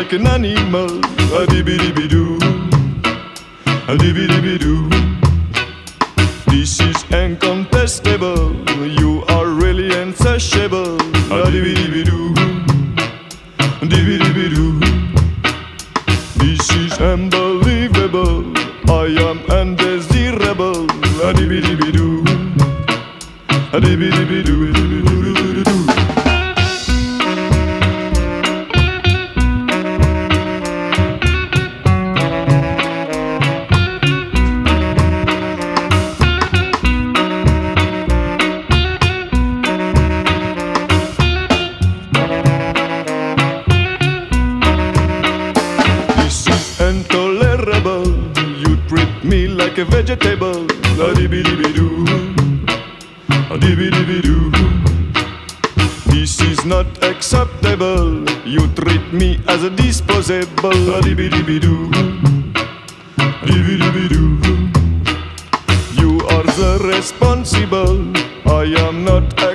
like an animal. A dibby dibby doo, a dibby dibby doo. This is incontestable. You are really insatiable. A dibby dibby doo, dibby dibby doo. This is unbelievable. I am undesirable. A dibby dibby doo, a dibby dibby doo, dibby dibby doo doo. Intolerable, you treat me like a vegetable. A dibby dibby doo, a dibby dibby doo. This is not acceptable. You treat me as a disposable. A dibby dibby doo, dibby dibby doo. You are the responsible. I am not